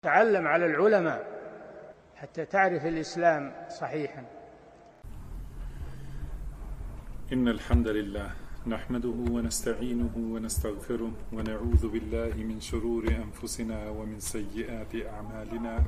تعلم على العلماء حتى تعرف الإسلام صحيحا. إن الحمد لله نحمده ونستعينه ونستغفره ونعوذ بالله من شرور أنفسنا ومن سيئات أعمالنا.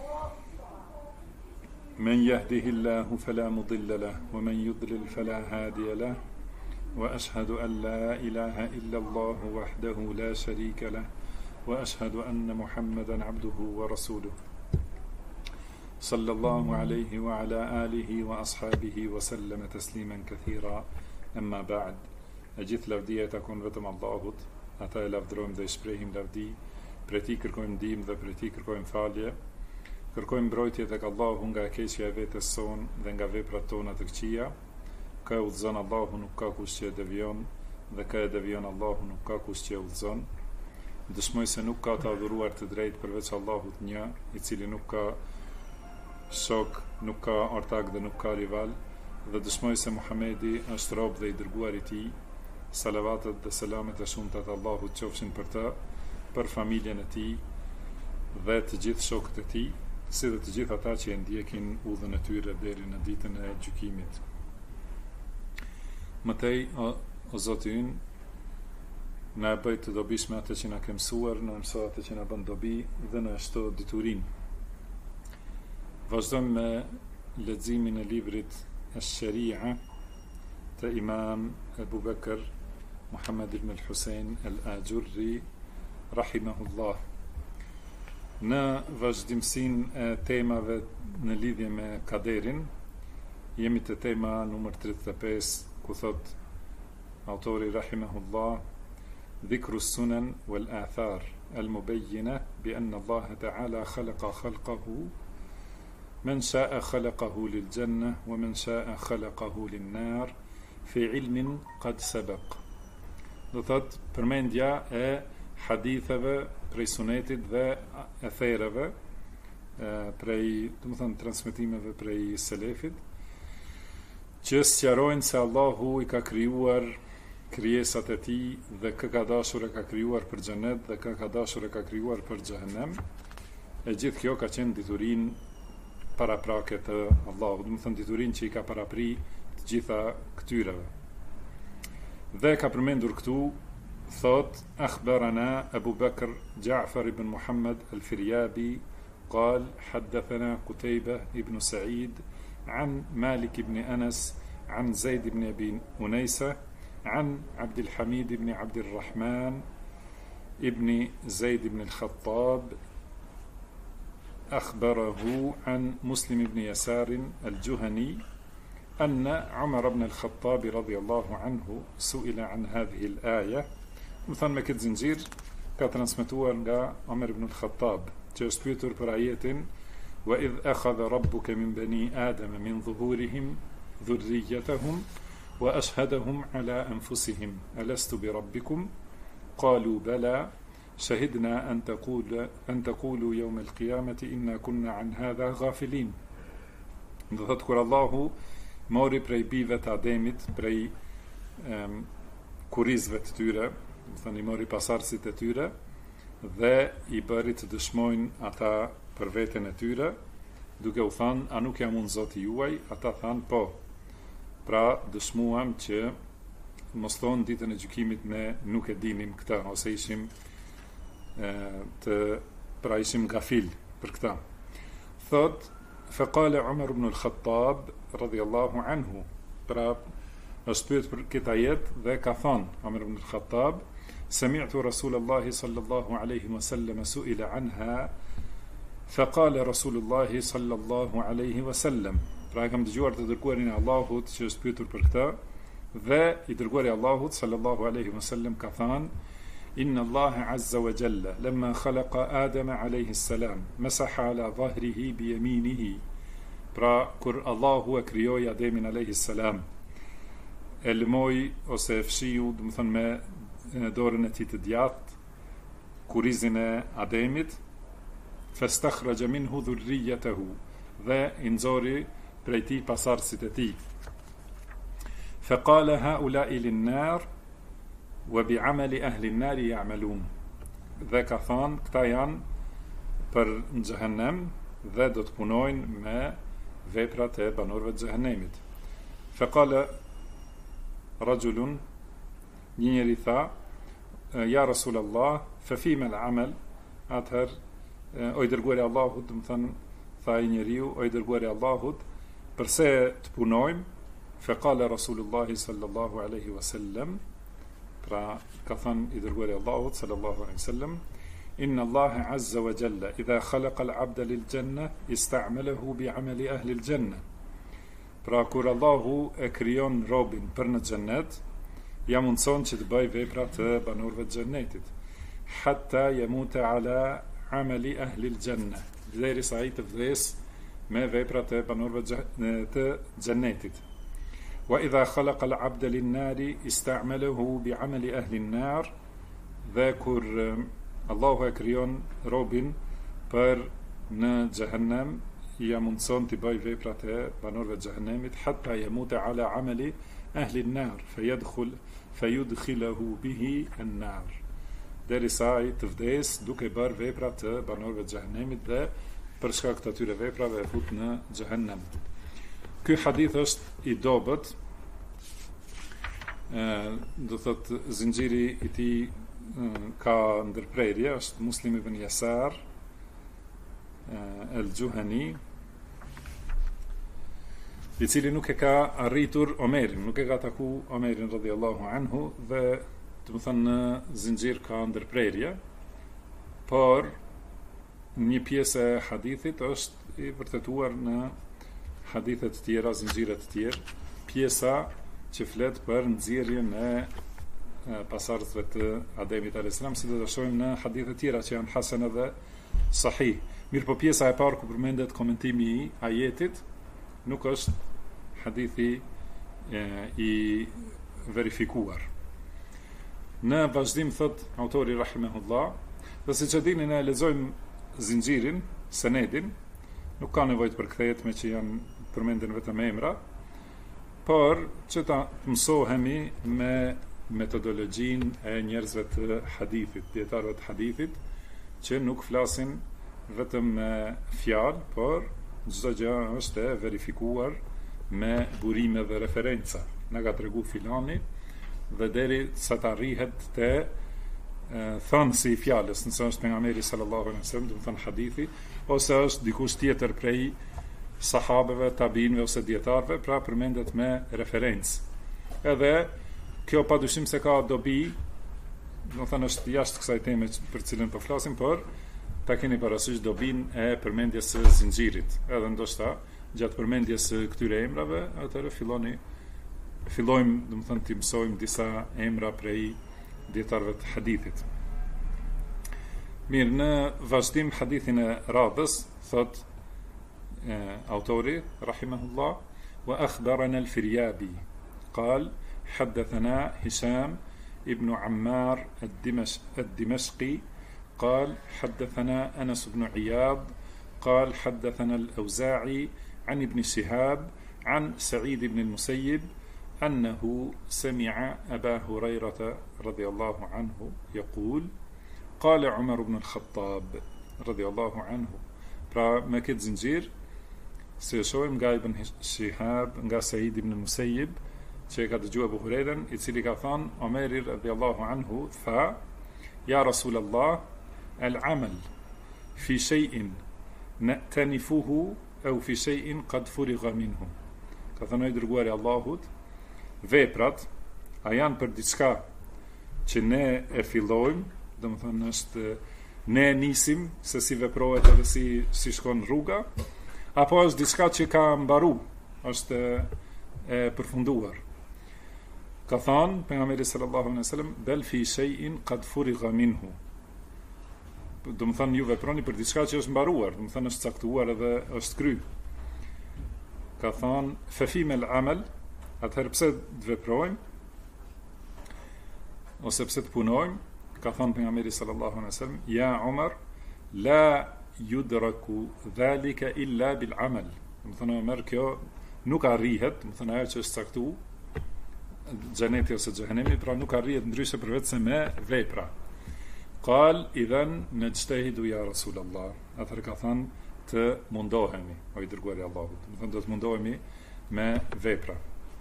من يهده الله فلا مضل له ومن يضلل فلا هادي له، وأشهد أن لا إله إلا الله وحده لا شريك له، وأشهد أن محمدا عبده ورسوله صلى الله عليه وعلى آله وأصحابه وسلم تسليما كثيرا. أما بعد، أجith lavdia takon vetëm Allahut, ata e lavdrojmë dhe i shprehim lavdi, prej tij kërkojmë ndihmë dhe prej tij kërkojmë falje. Kërkojmë mbrojtje tek Allahu nga e keqja e vetes son dhe nga veprat tona të këqija. Ka e udhëzon Allahu, nuk ka kush që e devion, dhe ka e devion Allahu, nuk ka kush që e udhëzon. Dëshmoj se nuk ka të adhuruar të drejtë përveç Allahut një, i cili nuk ka shok, nuk ka ortak dhe nuk ka rival, dhe dëshmoj se Muhamedi është rob dhe i dërguar i tij. Salavatet dhe selamet e shumta të Allahut qofshin për të, për familjen e tij dhe të gjithë shokët e tij, si dhe të gjithë ata që e ndjekin udhën e tyre deri në ditën e gjykimit. Mëtej, o Zoti ynë, na e bëj të dobishme atë që na ke mësuar, na mëso atë që na bën dobi dhe na shto diturin. Vazhdojmë me leximin e librit Ash-Sharia të Imam Abu Bakr Muhammad ibn al-Husayn al-Ajurri rahimahullah. Në vazhdimsinë e temave në lidhje me kaderin, jemi te tema numër 35, ku thot autori rahimahullah: ذكر السنن والآثار المبينة بأن الله تعالى خلق خلقه من شاء خلقه للجنة ومن شاء خلقه للنار في علم قد سبق. Do thot përmendja e haditheve prej sunetit dhe athereve, prej, do të thënë, transmetimeve prej selefit, që sqarojnë se Allahu i ka krijuar krijesat e tij dhe kë ka dashur e ka krijuar për xhenet dhe kë ka dashur e ka krijuar për xhehenem. E gjithë kjo ka qenë diturin paraprake të Allahut, do të thënë diturin që i ka parapri të gjitha këtyreve. Dhe ka përmendur këtu, thot: akhbarana Abu Bakr Ja'far ibn Muhammad al-Firyabi قال حدثنا قتيبة ابن سعيد عن مالك بن أنس عن زيد بن أبي أنيسة عن عبد الحميد بن عبد الرحمن ابن زيد بن الخطاب أخبره عن مسلم بن يسار الجهني أن عمر بن الخطاب رضي الله عنه سئل عن هذه الآية. مثلا ما كت زنجير كترانسميتوار nga عمر بن الخطاب që është pyetur për ajetin: وَإِذْ أَخَذَ رَبُّكَ مِنْ بَنِي آدَمَ مِنْ ظُهُورِهِمْ ذُرِّيَّتَهُمْ وأشهدهم على أنفسهم ألست بربكم قالوا بلى شهدنا أن تقولوا يوم القيامة إنا كنا عن هذا غافلين. Do thot kur Allahu mori prej bijve të Ademit, prej kurizve të tyre, do thënë i mori pasardhësit e tyre dhe i bëri të dëshmojnë ata për veten e tyre, duke u thënë: a nuk jam unë Zoti juaj? Ata thanë: po. Pra dëshmuam që mos thonë ditën e gjykimit ne nuk e dinim këta, ose ishim ishim gafil për këta. Thot: faqala Umar ibn al-Khattab radiyallahu anhu, pra është pyet për këtë ajet dhe ka thënë Umar ibn al-Khattab: sami'tu Rasulullahi sallallahu alaihi wasallam su'ila anha faqala Rasulullahi sallallahu alaihi wasallam. Pra kam dëgjuar të dërguarin e Allahut që është pyetur për këtë, dhe i dërguari i Allahut sallallahu alaihi wasallam ka thënë: inna Allaha azza wa jalla lamma khalaqa Adama alayhi salam masaha ala dhahrihi bi yaminihi. Pra kur Allahu e krijoi Ademin alayhi salam, e lëmoi ose e fshiu, do të thënë me dorën e tij të djathtë, kurizin e Ademit, fastakhraja minhu dhurriyyatahu, dhe i nxori prej tij pasardhësit e tij. Faqala haula'i lin-nar wa bi'amali ahli an-nar ya'malun. Dhe ka thënë, këta janë për në xhehenem dhe do të punojnë me veprat e banorëve të xhehenemit. Faqala rajulun, një njeri tha, ja Rasulallah, fa fima al-amal, atëherë o i dërguari i Allahut, do të thënë tha i njeriu, o i dërguari i Allahut, përse të punojmë? Faqala Rasulullah sallallahu alaihi wasallam, pra ka thënë i dërguari i Allahut sallallahu alaihi wasallam, inna Allah azza wa jalla idha khalaqa al-'abda lil-janna ista'malahu bi'amali ahli al-janna. Pra kur Allahu e krijon robin për në xhennet, ja mundson që të bëj vepra të banorëve të xhennetit, hatta yamuta ala amali ahli al-janna, derisa ai të vdes me veprat e banorëve të xhennetit. Wa idha khalaqa al-'abda lin-nari ista'malahu bi'amali ahli an-nar, dhe kur Allahu e krijon robin për në xhehenem, ja mundson të bëj veprat e banorëve të xhehenemit, hatta yamuta ala amali ahli an-nar fayudkhiluhu bihi an-nar, derisa ai të vdes duke bërë veprat të banorëve të xhehenemit dhe për shkak të atyre veprave e fut në xhehenem. Ky hadith është i dobët, do thotë zinxhiri i tij ka ndërprerje, është Muslim ibn Yasar el-Juhani, i cili nuk e ka arritur Omerin, nuk e ka taku Omerin radhiyallahu anhu, dhe do të thënë në zinxhir ka ndërprerje, por një pjesë e hadithit është i vërtetuar në hadithe të tjera, zinxhire të tjerë, pjesa që flet për nxjerrjen e pasardhësve të Ademit alayhis salam, si do të shohim në hadithe të tjera që janë hasan dhe sahih. Mirë, po pjesa e parë ku përmendet komentimi i ajetit nuk është hadithi i verifikuar. Në vazhdim thot autori rahimahullah, dhe siç e dini ne lexojmë zinxhirin, senedin, nuk ka nevojë të përkthehet me që janë përmenden vetëm emra, por që ta mësohemi me metodologjin e njerëzve të hadithit, dietarëve të hadithit, që nuk flasin vetëm me fjalë, por çdo gjë është e verifikuar me burime dhe referenca. Na ka tregu filani dhe deri sa të arrihet te thënësi i fjalës, nëse është pejgamberi sallallahu alaihi wasallam, do të thënë hadithi, ose është dikush tjetër prej sahabeve, tabiinëve ose dietarëve, pra përmendet me referencë. Edhe kjo padyshim se ka dobi, do të thënë është jashtë kësaj teme për cilën po flasim, por ta keni parasysh dobin e përmendjes së zinxhirit. Edhe ndoshta gjatë përmendjes së këtyre emrave, atëherë fillojmë, do të thënë, të mësojmë disa emra prej dietarëve të hadithit. Mirë, në vazhdim hadithin e radhës thot autori rahimahullah, wa akhbarana al-Firyabi qal حدثنا هشام ابن عمار الدمشقي قال حدثنا أنس بن عياض قال حدثنا الأوزاعي عن ابن شهاب عن سعيد بن المسيب أنه سمع أبا هريرة رضي الله عنه يقول قال عمر بن الخطاب رضي الله عنه. Pra me këtë zinxhir, se shohim nga Ibn Shihab, nga Said ibn Musayyib, që ka dëgjuar Abu Hurajrën, i cili ka thënë, Omeri radhiyallahu anhu tha, ja Rasulallah, al-amal fi shay'in na'tanifuhu aw fi shay'in qad furigha minhu. Ka thënë i dërguari i Allahut, veprat a janë për diçka që ne e fillojmë, domethënë është ne nisim se si veprohet edhe si shkon rruga, apo është diçka që ka mbaru, është e përfunduar. Ka thënë pejgamberi sallallahu alaihi wasallam, bel fi shay'in qad furigha minhu. Do të thënë ju veproni për diçka që është mbaruar, do të thënë është caktuar edhe është kry. Ka thënë fa fi mal amal, atëherë pse të veprojmë ose pse të punojmë? Ka thënë pejgamberi sallallahu alaihi wasallam, ja Umar, la yudraku dhalika illa bil amal. Do të thënë Umar, kjo nuk arrihet, do të thënë ajo që është caktuar xheneti ose xhehenemi, pra nuk arrihet ndryshe përveç se me vepra. Qal idhan najtahidu ya Rasulullah. atëherë ka thënë të mundohemi, o i dërguari i Allahut. Do të thonë do të mundohemi me vepra.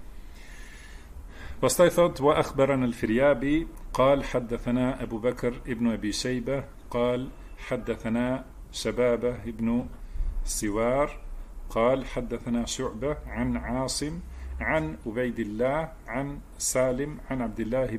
Pastaj thot wa akhbarana al-Firyabi قال حدثنا أبو بكر ابن أبي شيبة قال حدثنا شبابة ابن سوار قال حدثنا شعبة عن عاصم عن عبيد الله عن سالم عن عبد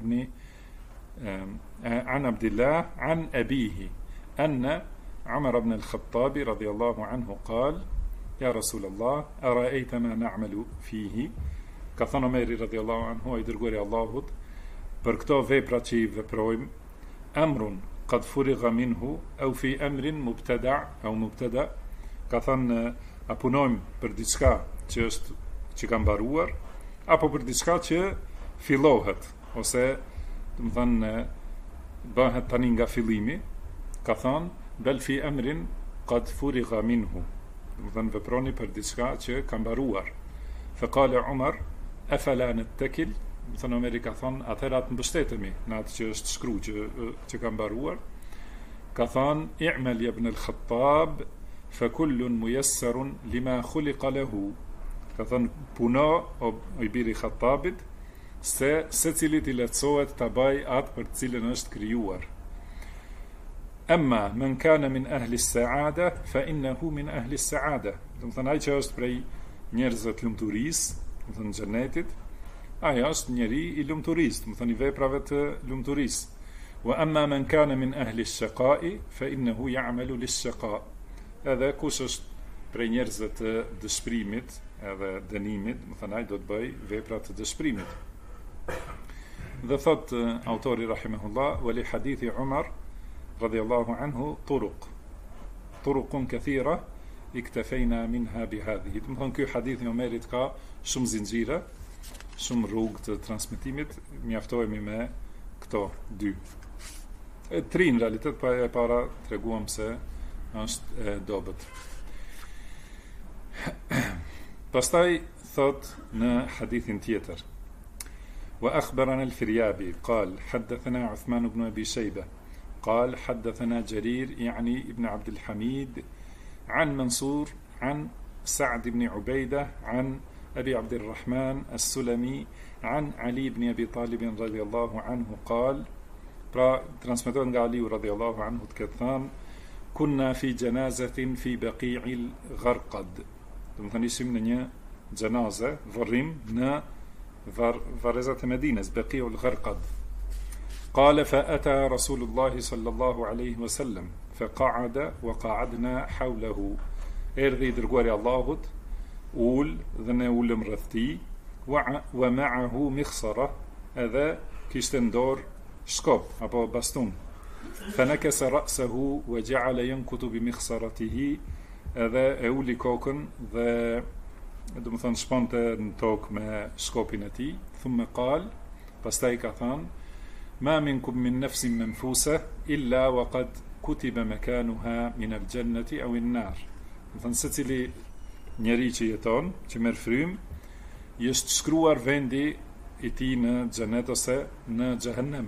الله عن أبيه أن عمر بن الخطاب رضي الله عنه قال يا رسول الله أرأيت ما نعمل فيه كثن عمر رضي الله عنه يدرغوري Allahut për këto vepra që i veprojmë amrun qad furiga minhu au fi amrin mubtada au mubtada ka thënë a punojmë për diçka që ka mbaruar apo për diçka që fillohet ose do të thënë bëhet tani nga fillimi ka thënë bel fi amrin qad furiga minhu do të thënë veproni për diçka që ka mbaruar fa qala Umar afala nattakil do të thënë Omeri ka thënë atëherë të mbështetemi në atë që është shkruar që ka mbaruar ka thënë i'mal ibn al-Khattab fa kullun muyassarun lima khuliqa lahu ka thënë puno o i biri Khattabit se secili i lehtësohet ta bëj atë për të cilën është krijuar amma man kana min ahli as-sa'ada fa innahu min ahli as-sa'ada do të thënë ai që është prej njerëzve të lumturisë do të thënë xhenetit ai është njeri i lumturisë do të thënë veprave të lumturisë wa amma man kana min ahli ash-shaqa'i fa innahu ya'malu lish-shaqa edhe kush është prej njerëzve të dëshpërimit edhe dënimit do të thënë ai do të bëj vepra të dëshpërimit dhe thot autori rahimahullah wa li hadithi Umar radiyallahu anhu turuqun kathira iktafejna minha bihadhihi do të thënë ky hadith i Omerit ka shumë zinxhire shumë rrugë të transmetimit mjaftohemi me këto dy tri në realitet pa e para treguam se është e dobët pastaj thot në hadithin tjetër wa akhbarana al-Firyabi قال حدثنا عثمان بن أبي شيبة قال حدثنا جرير يعني ابن عبد الحميد عن منصور عن سعد بن عبيدة عن أبي عبد الرحمن السلمي عن علي بن أبي طالب رضي الله عنه قال transmetohet nga Aliu radhiyallahu anhu të ketë thënë kunna fi janazatin fi baqi'il gharqad do të thënë ishim në një xhenaze varrim në varrezat e Medinës baqi'ul gharqad قال فأتى رسول الله صلى الله عليه وسلم فقعد وقعدنا حوله erdhi i dërguari Allahut ul dhe ne ulëm rreth tij wa ma'ahu mikhsara edhe kishte në dorë shkop apo bastun fanakasa ra'sahu wa ja'ala yankutu bi mikhsaratihi edhe e uli kokën dhe do të thonë shponte në tokë me shkopin e tij thumma qal pastaj ka thënë ma minkum min nafsin manfusa illa wa qad kutiba makanuha min al-jannati aw an-nar do të thonë secili njeri që jeton që merr frym është shkruar vendi i tij në xhenet ose në xhehenem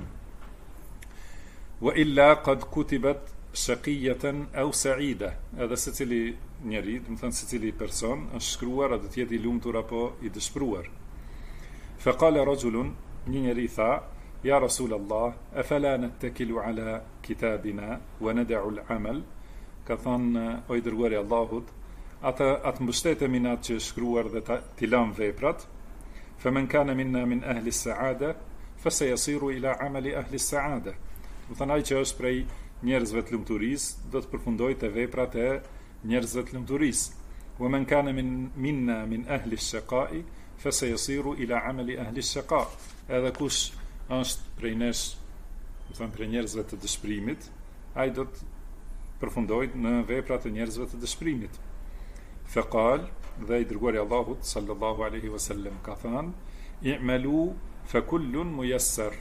wa illa qad kutibat shaqiyatan aw sa'ida edhe secili njeri do të thënë secili person është shkruar a do të jetë i lumtur apo i dëshpëruar fa qala rajulun një njeri tha ya rasul Allah afala nattakilu ala kitabina wa nad'u al-amal ka thënë o i dërguari Allahut atë mbështetemi në atë që është shkruar dhe t'i lëm veprat faman kana minna min ahli as-sa'ada fasayasiru ila amali ahli as-sa'ada do të thënë ai që është prej njerëzve të lumturisë do të përfundojë te veprat e njerëzve të lumturisë wa man kana minna min ahli ash-shaqa'i fasayasiru ila amali ahli ash-shaqa edhe kush është prej nesh do të thënë prej njerëzve të dëshpërimit ai do të përfundojë në veprat e njerëzve të dëshpërimit faqal dhe i dërguari Allahut sallallahu alaihi wasallam ka thënë i'malu fa kullun muyassar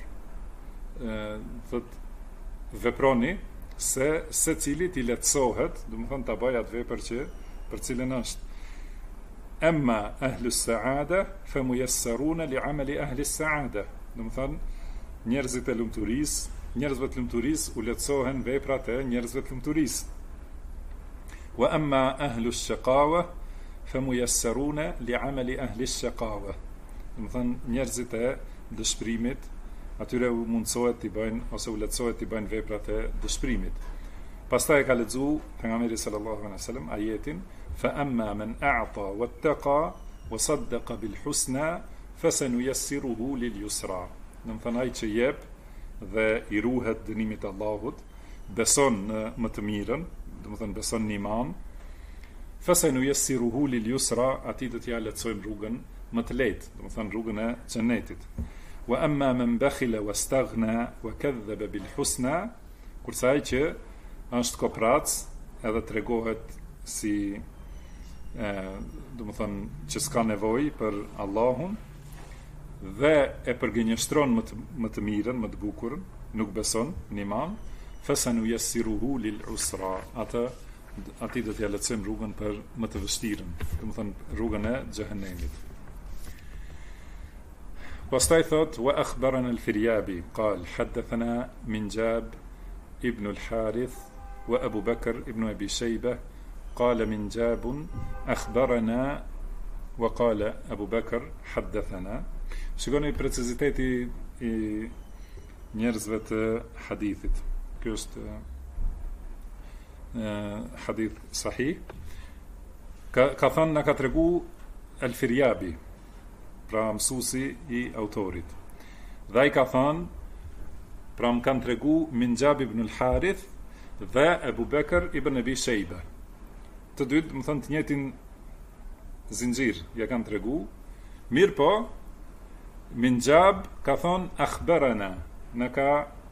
thot veproni se secili i lehtësohet do të thonë ta bëj atë vepër që për cilën është amma ahlu as-sa'ada fa muyassaruna li 'amali ahli as-sa'ada do të thonë njerëzit e lumturisë njerëzve të lumturisë u lehtësohen veprat e njerëzve të lumturisë wa amma ahlu shaqawa famuyassaruna li'amali ahli shaqawa. Do të thonë njerëzit e dëshpërimit, atyre u mundsohet të bëjnë ose u lehtësohet të bëjnë veprat e dëshpërimit. Pastaj ka lexuar pejgamberi sallallahu alaihi wasallam ajetin fa amma man a'ta wattaqa wa saddaqa bil husna fasanuyassiruhu lil yusra. Do të thonë ai që jep dhe i ruhet dënimit të Allahut, beson në më të mirën, do të thonë beson në iman, fasanuyassiruhu lil yusra, atij do t'ia lehtësojmë rrugën më të lehtë, do të thonë rrugën e xhenetit. Wa amma man bakhila wastaghna wa kadhaba bil husna, kurse ai që është koprac edhe tregohet si do të thonë që s'ka nevojë për Allahun dhe e përgënjeshtron më të mirën, më të bukurën, nuk beson në iman, fasanuyassiruhu lil usra, ati do t'ia lehtësojmë rrugën për më të vështirën, do të thonë rrugën e xhehenemit. Pastaj thot wa akhbarana al-Firyabi qal hadathana Minjab ibn al-Harith wa Abu Bakr ibn Abi Shaybah قال منجاب أخبرنا وقال أبو بكر حدثنا. Shikoni preciziteti I njerëzve të hadithit. Ky është hadith sahih. Ka thënë na ka tregu Al-Firyabi, pra mësuesi I autorit. Dhe ai ka thënë, pra më kanë tregu Minjab ibn al-Harith dhe Abu Bakr ibn Abi Shaybah. Të dytë, më thënë të njëjtin zinxhir ja kanë tregu, mirë po, Minjab ka thonë akhbarana, në ka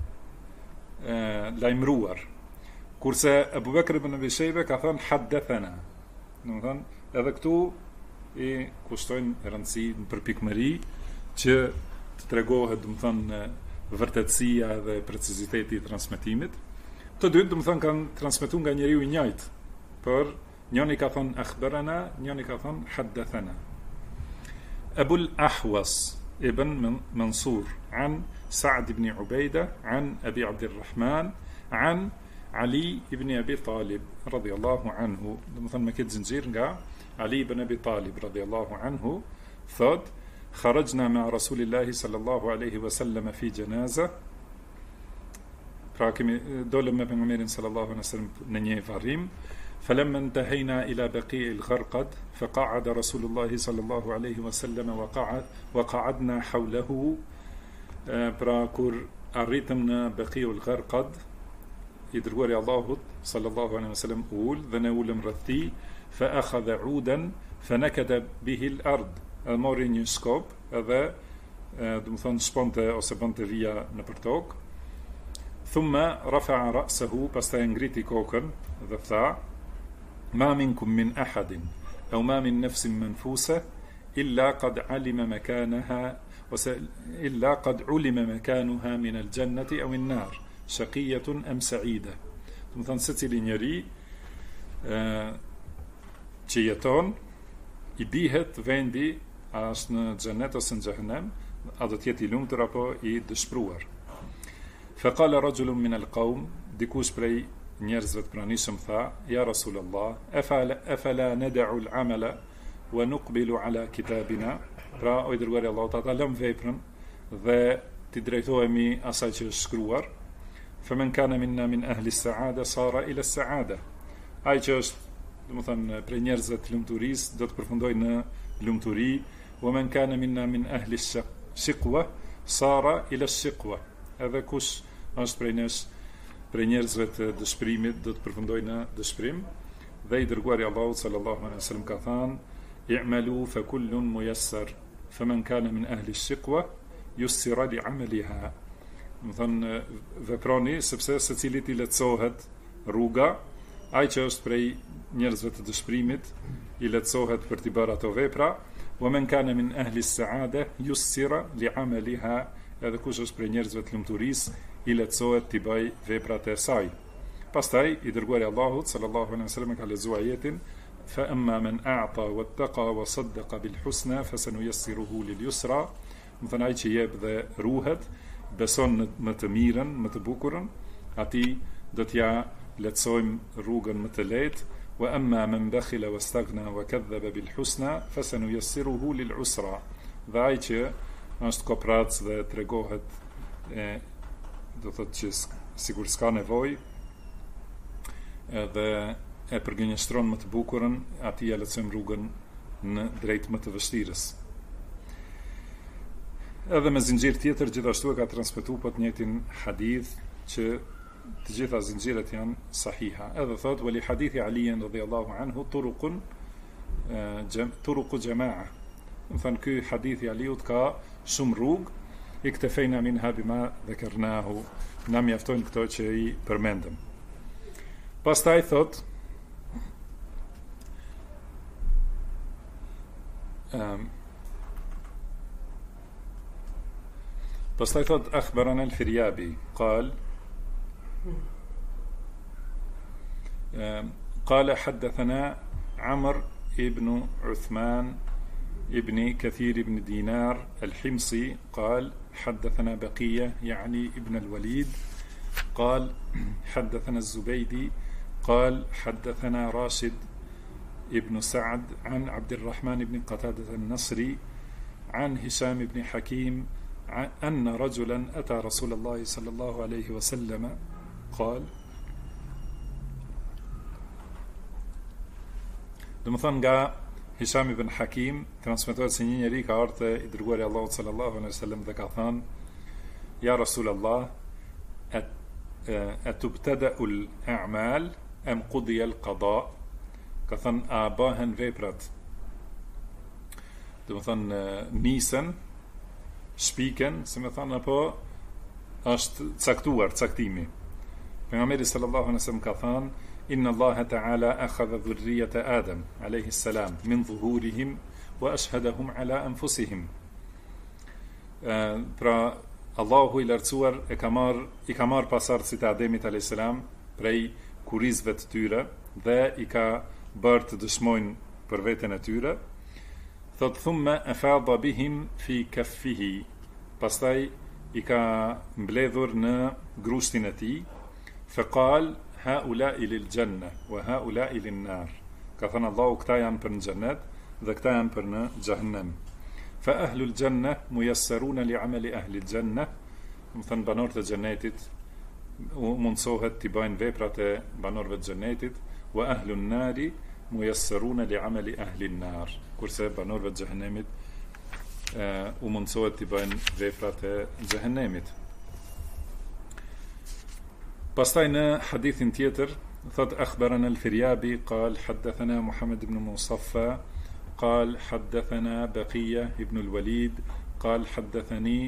lajmruar, kurse Abu Bakr ibn Abi Shaybah ka thonë haddathana. Në më thënë, edhe këtu I kushtojnë rëndësi në përpikmëri që të tregohet, më thënë, vërtetësia dhe preciziteti I transmetimit. Të dytë, më thënë, kanë transmetuar nga njeriu I njëjtë, por njëri ka thonë akhbarana, njëri ka thonë haddathana. Abul Ahwas ibn Mansur an Sa'd ibn Ubayda an Abi Abdurrahman an Ali ibn Abi Talib radiyallahu anhu. Do të thonë me këtë zinxhir nga Ali ibn Abi Talib radiyallahu anhu thot kharajna ma Rasulillahi sallallahu alaihi wasallam fi janaza. Pra kemi dolëm me pejgamberin sallallahu alaihi wasallam në një varrim. فلما انتهينا إلى بقيع الغرقد فقعد رسول الله صلى الله عليه وسلم وقعدنا حوله. pra kur arritëm në Baqiul Gharqad, I dërguari Allahut sallallahu alaihi wasallam ul dhe ne ulëm rreth tij, fa akhadha udan fa nakada bihi al-ard, mori një skop edhe do të thonë shponte ose bënte vija nëpër tokë. Thumma rafa'a ra'sahu, pastaj ngriti kokën dhe tha ما منكم من أحد أو ما من نفس منفوسة إلا قد علم مكانها إلا قد علم مكانها من الجنة أو النار شقية أم سعيدة. Do të thonë secili njeri që jeton I bihet vendi a është në xhenet ose në xhehenem, a do të jetë I lumtur apo I dëshpëruar. فقال رجل من القوم, dikush prej njerëzve të pranishëm tha, ja Rasulullah, afala nad'u al-amala wa nuqbilu ala kitabina. Pra, o I dërguari Allahut, ata lëm veprën dhe ti drejtohemi asaj që është shkruar. Faman kana minna min ahli as-sa'ada sara ila as-sa'ada. Ai që është, domethënë, prej njerëzve të lumturisë do të përfundojë në lumturi. Wa man kana minna min ahli ash-shiqwa sara ila ash-shiqwa. Edhe kush është prej nesh për njerëzve të dëshpërimit do të përfundojnë në dëshpërim. Dhe I dërguari Allahut sallallahu alaihi wasallam ka thënë i'malu fa kullun muyassar faman kana min ahli ash-shiqwa yussira li 'amaliha. Do thonë veproni sepse secilit I lehtësohet rruga, ai që është prej njerëzve të dëshpërimit I lehtësohet për të bërë ato vepra, wa man kana min ahli as-sa'ada yussira li 'amaliha. Edhe kush është prej njerëzve të lumturisë I lehtësohet të bëj veprat e saj. Pastaj I dërguari Allahut sallallahu alaihi wasallam ka lexuar ajetin fa amma man a'ta wattaqa wa saddaqa bil husna fasanuyassiruhu lil yusra. Do të thonë ai që jep dhe ruhet, beson në më të mirën, më të bukurën, atij do t'ja lehtësojmë rrugën më të lehtë. وأما من بخل واستغنى وكذب بالحسنى فسنيسره للعسرى. Dhe ai që është koprac dhe tregohet, do thotë që sigur s'ka nevojë dhe e përgënjeshtron më të bukurën, atij ja lësojmë rrugën në drejt më të vështirës. Edhe me zinxhir tjetër gjithashtu e ka transmetuar po të njëjtin hadith që të gjitha zinxhiret janë sahiha. Edhe thot wali hadithi Ali radhiyallahu anhu turuqu jamaa. Do thënë ky hadithi Aliut ka shumë rrugë, iktefejna minha bima dhakarnahu, na mjaftojnë këto që i përmendëm. Pastaj thot أخبرنا الفريابي قال حدثنا عمرو ابن عثمان ابن كثير بن دينار الحمصي قال حدثنا بقية يعني ابن الوليد قال حدثنا الزبيدي قال حدثنا راشد ابن سعد عن عبد الرحمن بن قتادة النصري عن هشام بن حكيم أن رجلا أتى رسول الله صلى الله عليه وسلم قال Domethënë nga Hisham ibn Hakim transmetohet se një njeri ka ardhur te i dërguari Allahut sallallahu alaihi wasallam dhe ka thënë: Ja Rasulullah, atubtada'ul a'mal am qudiya al-qada? Ka thënë, a bëhen veprat? Domethënë nisen, shpiken, si më thënë, apo është caktuar caktimi. Pejgamberi sallallahu alaihi wasallam ka thënë: إن الله تعالى أخذ ذرية آدم عليه السلام من ظهورهم وأشهدهم على أنفسهم. Pra Allahu I lartësuar I ka marr pasardhësit e Ademit alayhis salam prej kurizëve të tyre dhe I ka bërë të dëshmojnë për veten e tyre. Thot thumma afada bihim fi kaffihi. Pastaj I ka mbledhur në grushtin e tij. Faqal haula'i lil janna wa haula'i lin nar. Ka thënë Allahu, këta janë për në xhennet dhe këta janë për në xhehenem. Fa ahlul janna muyassaruna li amali ahli janna. Do thënë banorët e xhennetit mundsohet të bëjnë veprat e banorëve të xhennetit, wa ahlun nari muyassaruna li amali ahli nar. Kurse banorëve të xhehenemit mundsohet të bëjnë veprat e xhehenemit. Pastaj në hadithin tjetër thot أخبرنا الفريابي قال حدثنا محمد بن مصفى قال حدثنا بقية ابن الوليد قال حدثني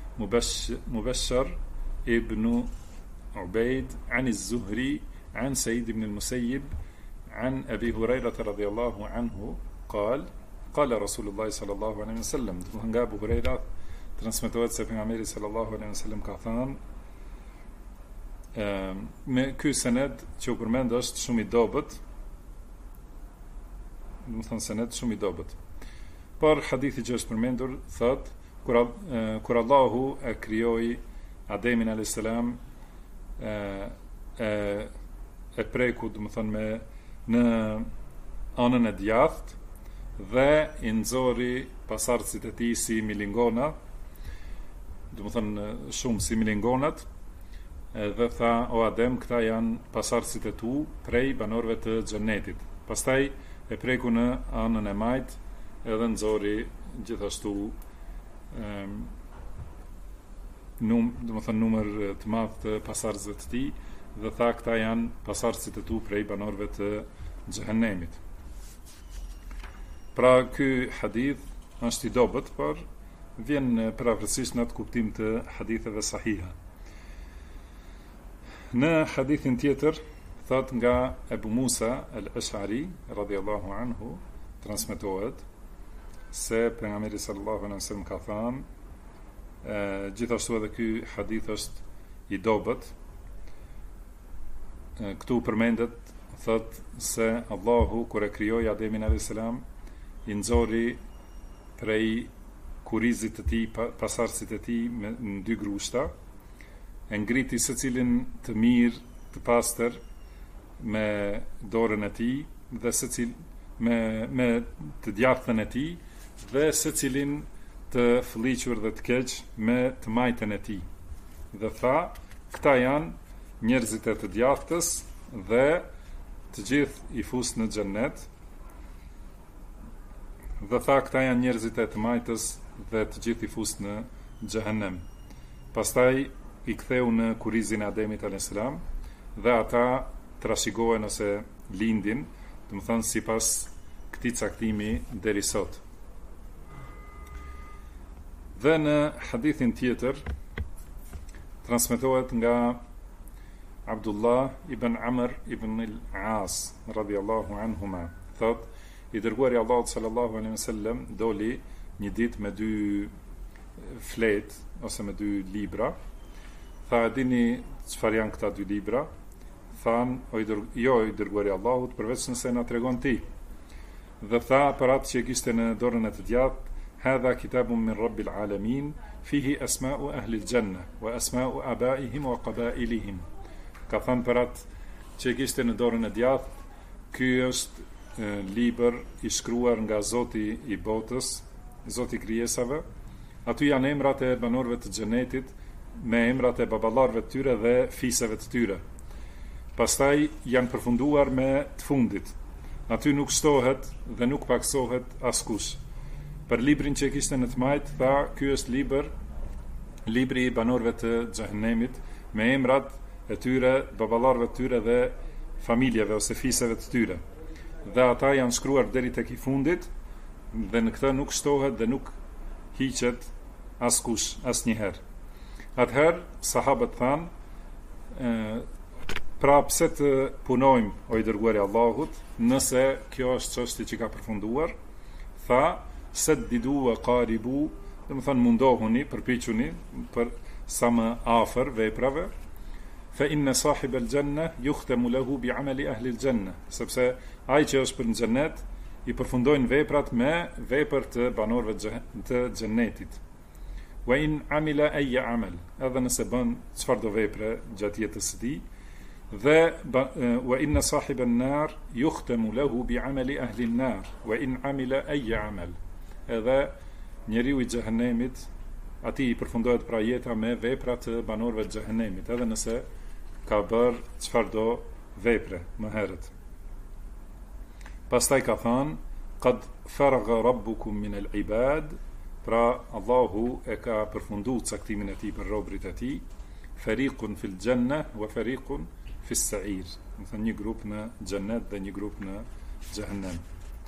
مبشر ابن عبيد عن الزهري عن سيد بن المسيب عن أبي هريرة رضي الله عنه قال رسول الله صلى الله عليه وسلم. Nga Abu Huraira transmetohet se pejgamberi sallallahu alaihi wasallam ka thënë, me ky sened që u përmend është shumë I dobët, do të thënë sened shumë I dobët. Por hadithi që është përmendur thot kur Allahu e krijoi Ademin alayhis salam e preku, do të thënë me në anën e djathtë dhe I nxori pasardhësit e tij si milingona, do të thënë shumë si milingonat. Dhe tha, o Adem, këta janë pasardhësit e tu prej banorëve të xhennetit. Pastaj e preku në anën e majt edhe nxori gjithashtu numër të madh të pasardhësve të tij dhe tha, këta janë pasardhësit e tu prej banorëve të xhehenemit. Pra ky hadith është I dobët, por vjen paravrësisht në atë kuptim të haditheve sahiha. Në hadithin tjetër thot nga Ebu Musa al-Ash'ari radhiyallahu anhu transmetohet se pejgamberi sallallahu alaihi wasallam ka thënë, gjithashtu edhe ky hadith është I dobët. Këtu përmendet thot se Allahu kur e krijoi Ademin alayhis salam I nxori prej kurizit të tij pasardhësit e tij në dy grushta, e ngriti secilin të mirë, të pastër, me dorën e tij dhe me të djathtën e tij dhe secilin të fëlliqur dhe të keq me të majtën e tij. Dhe tha, këta janë njerëzit e të djathtës dhe të gjithë i fus në xhennet. Dhe tha, këta janë njerëzit e të majtës dhe të gjithë i fus në xhehenem. Pastaj i ktheu në kurizin e Ademit a.s. dhe ata trashëgohen ose lindin, do të thënë sipas këtij caktimi deri sot. Dhe në hadithin tjetër transmetohet nga Abdullah ibn Amr ibn al-As radhiyallahu anhuma, thot, i dërguari i Allahut sallallahu alaihi wasallam doli një ditë me dy flet ose me dy libra. Tha, dini çfarë janë këta dy libra? Than, jo i dërguari i Allahut, përveç nëse na tregon ti. Dhe tha, për atë që kishte në dorën e të djathtë, hadha kitabun min rabbil alamin, fihi asma'u ahli al-janna wa asma'u abaihim wa qabailihim. Ka thënë për atë që kishte në dorën e djathtë, ky është libër i shkruar nga Zoti i botës, Zoti i krijesave. Aty janë emrat e banorëve të xhenetit me emrat e baballarëve të tyre dhe fisëve të tyre. Pastaj janë përfunduar me të fundit. Aty nuk shtohet dhe nuk paksohet askush. Për librin që kishte në të majt, tha, ky është libri i banorëve të xhehenemit me emrat e tyre, baballarëve të tyre dhe familjeve ose fisëve të tyre. Dhe ata janë shkruar deri tek i fundit dhe në këtë nuk shtohet dhe nuk hiqet askush asnjëherë. Atëherë sahabët thanë, pra pse të punojmë o i dërguari i Allahut, nëse kjo është çështje që ka përfunduar? Tha, saddidu wa qaribu, do të thonë mundohuni, përpiquni për sa më afër veprave. Fa inna sahib al-janna yukhtamu lahu bi'amali ahli al-janna, sepse ai që është për në xhennet i përfundojnë veprat me vepër të banorëve të xhennetit. Wa in amila ayya amal, edhe nëse bën çfarëdo vepre gjatë jetës së tij. Dhe wa inna sahib an-nar yukhtamu lahu bi'amali ahli an-nar wa in amila ayya amal. Edhe njeriu i xhehenemit, atij i përfundohet pra jeta me veprat të banorëve të xhehenemit, edhe nëse ka bërë çfarëdo vepre më herët. Pastaj ka thënë, qad faragha rabbukum min al-ibad, pra Allahu e ka përfunduar caktimin e tij për robërit e tij, fariqun fil janna wa fariqun fis sa'ir. Do të thënë një grup në xhennet dhe një grup në xhehenem.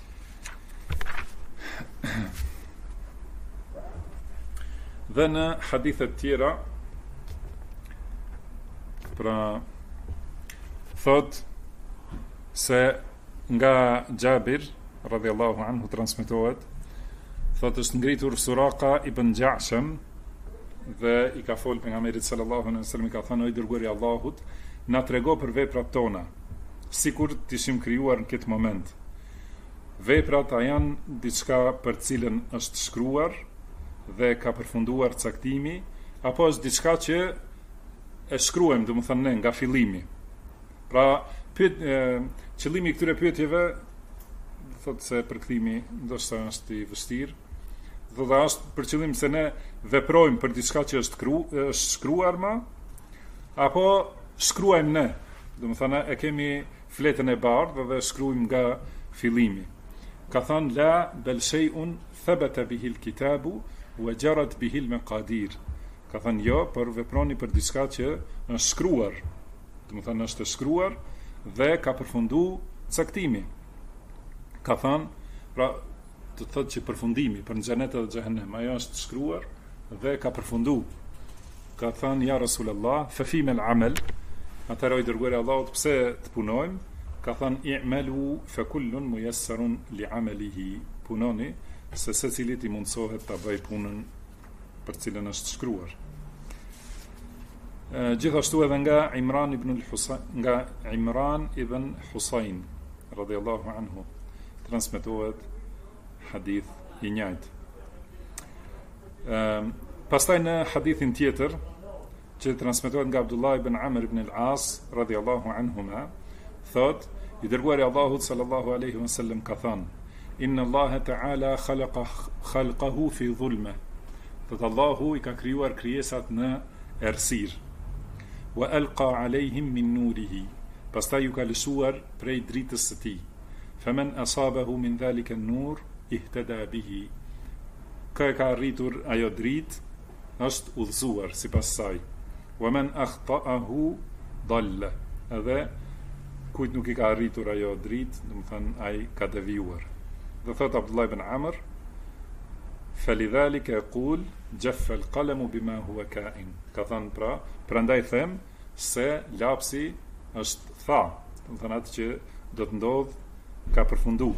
Dhe në hadithet tjera, pra thot se nga Jabir radhiyallahu anhu transmetohet, thot është ngritur Suraka ibn Ja'sham dhe i ka folë pejgamberit sallallahu alaihi wasallam, i ka thënë, o i dërguari i Allahut, na trego për veprat tona, sikur t'ishim krijuar në këtë moment. Veprat a janë diçka për cilën është shkruar dhe ka përfunduar caktimi, apo është diçka që e shkruajmë, do të thënë ne, nga fillimi. Pra, qëllimi i këtyre pyetjeve, thotë se përkthimi ndoshta është i vështirë, thotë është për qëllim se ne veprojmë për diçka që është shkruar më, apo shkruajmë ne, do të thënë e kemi fletën e bardhë dhe shkruajmë nga fillimi. Ka thënë, la bel shay'un thabata bihi al-kitabu wa jarat bihi al-maqadir. Ka thënë, jo, por veproni për diçka që është shkruar, do të thënë është shkruar dhe ka përfunduar caktimi. Ka thënë, pra të thotë që përfundimi për në xhenet dhe xhehenem, ajo është shkruar dhe ka përfunduar. Ka thënë, ja Rasulullah, fa fima al-amal, atëherë i dërguari i Allahut, pse të punojmë? Ka thënë, i'malu fa kullun muyassarun li amalihi, punoni se secilit i mundsohet ta bëj punën për cilën është shkruar. Gjithashtu edhe nga Imran ibn Husayn radhiyallahu anhu transmetohet hadith i njëjtë. Pastaj në hadithin tjetër që transmetohet nga Abdullah ibn Amr ibn al-As radhiyallahu anhuma, thot, i dërguari Allahut sallallahu alaihi wasallam ka thënë: Inna Allah ta'ala khalaqa khalqahu fi dhulma. Thot Allahu i ka krijuar krijesat në errësirë. Wa alqa alaihim min nurihi. Pastaj ju ka lëshuar prej dritës së tij. Faman asabahu min dhalika an-nur ihtada bihi. Ka arritur ajo dritë është udhëzuar sipas saj. Wa man akhta'ahu dalla. Edhe kujt nuk i ka arritur ajo dritë, do të thënë ai ka devijuar. Dhe thot Abdullah ibn Amr, falidhalika yaqul jaffa al-qalamu bima huwa ka'in. Ka thënë prandaj them se lapsi është tha, do të thënë atë që do të ndodh ka përfundu.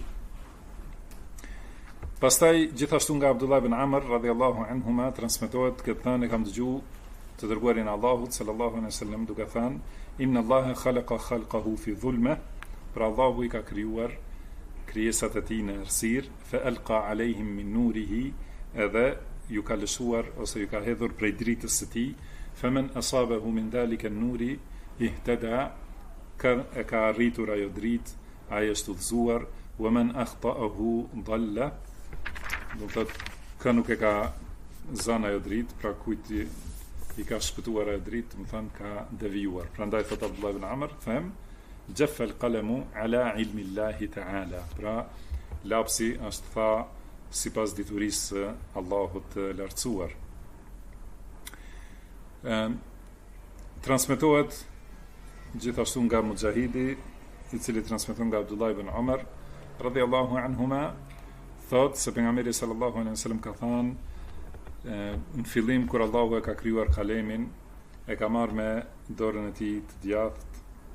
Pastaj gjithashtu nga Abdullah ibn Amr radhiyallahu anhuma transmetohet këtë thënë, kam dëgjuar të dërguarin Allahut sallallahu alaihi wasallam duke thënë: Inna Allaha khalaqa khalqahu fi dhulma. Pra Allahu i ka krijuar krijesat e tij në errësirë, fa alqa alaihim min nurihi, edhe ju ka lëshuar ose ju ka hedhur prej dritës së tij. Faman asabahu min dhalika an-nuri ihtada, ka arritur ajo dritë, ai është udhëzuar. Wa man akhta'ahu dalla, do të thotë kë nuk e ka zënë ajo dritë, pra kujt i ka shpëtuar ajo dritë, do të thonë ka devijuar. Prandaj thot Abdullah ibn Amr, them jaffa al-qalamu ala ilmi Allahi ta'ala. Pra lapsi është tha sipas diturisë së Allahut të lartësuar. Transmetohet gjithashtu nga Mujahidi, i cili transmeton nga Abdullah ibn Umar radhiyallahu anhuma, thot se pejgamberi sallallahu alaihi wasallam ka thënë, në fillim kur Allahu e ka krijuar kalemin, e ka marrë me dorën e tij të djathtë,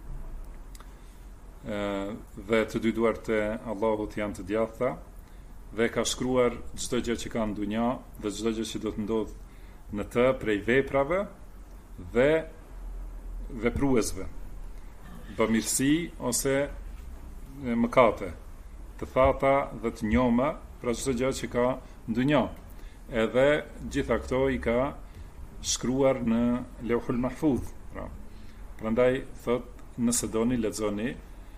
dhe të dy duart e Allahut janë të djathta, dhe ka shkruar çdo gjë që ka në dunja dhe çdo gjë që do të ndodh në të prej veprave dhe vepruesve, bamirësi ose mëkate, të thata dhe të njoma, pra çdo gjë që ka në dunja. Edhe gjitha këto i ka shkruar në Lauhul Mahfuz. Prandaj thot, nëse doni lexoni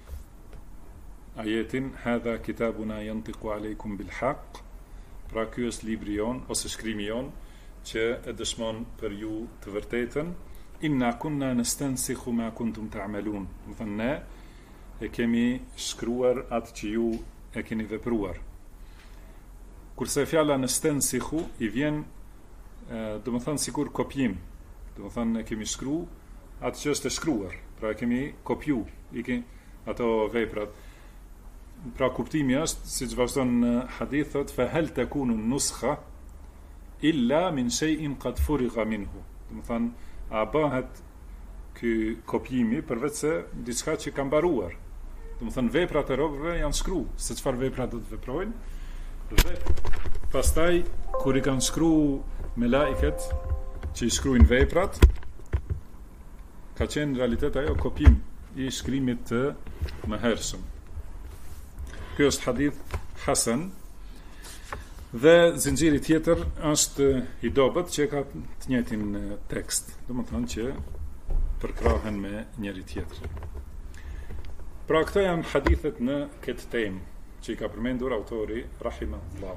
ajetin hadha kitabuna yantiqu alaykum bil haqq. Pra ky është libri jon ose shkrimi jon që e dëshmon për ju të vërtetën. Inna kunna nastansikhu ma kuntum ta'malun. Do të thënë ne e kemi shkruar atë që ju e keni vepruar. Kurse fjala nastansikhu i vjen do të thënë sikur kopjim. Do të thënë ne kemi shkruar atë që është e shkruar. Pra e kemi kopju, i kemi ato veprat. Pra kuptimi është, siç vazhdon në hadith, thot fa hal takunu nuskha illa min shay'in qad furiga minhu. Do të thënë, a bëhet ky kopjimi përveç se diçka që ka mbaruar. Do të thënë veprat e robëve janë shkruar, se çfarë vepra do të veprojnë. Dhe pastaj kur i kanë shkruar me laiket që i shkruajnë veprat, ka qenë në realitet ajo kopjim i shkrimit të mëhershëm. Ky është hadith hasan. Dhe zinxhiri tjetër është i dobët që ka të njëjtin tekst, domethënë që përkrahen me njëri tjetrin. Pra këto janë hadithet në këtë temë që i ka përmendur autori rahimahullah.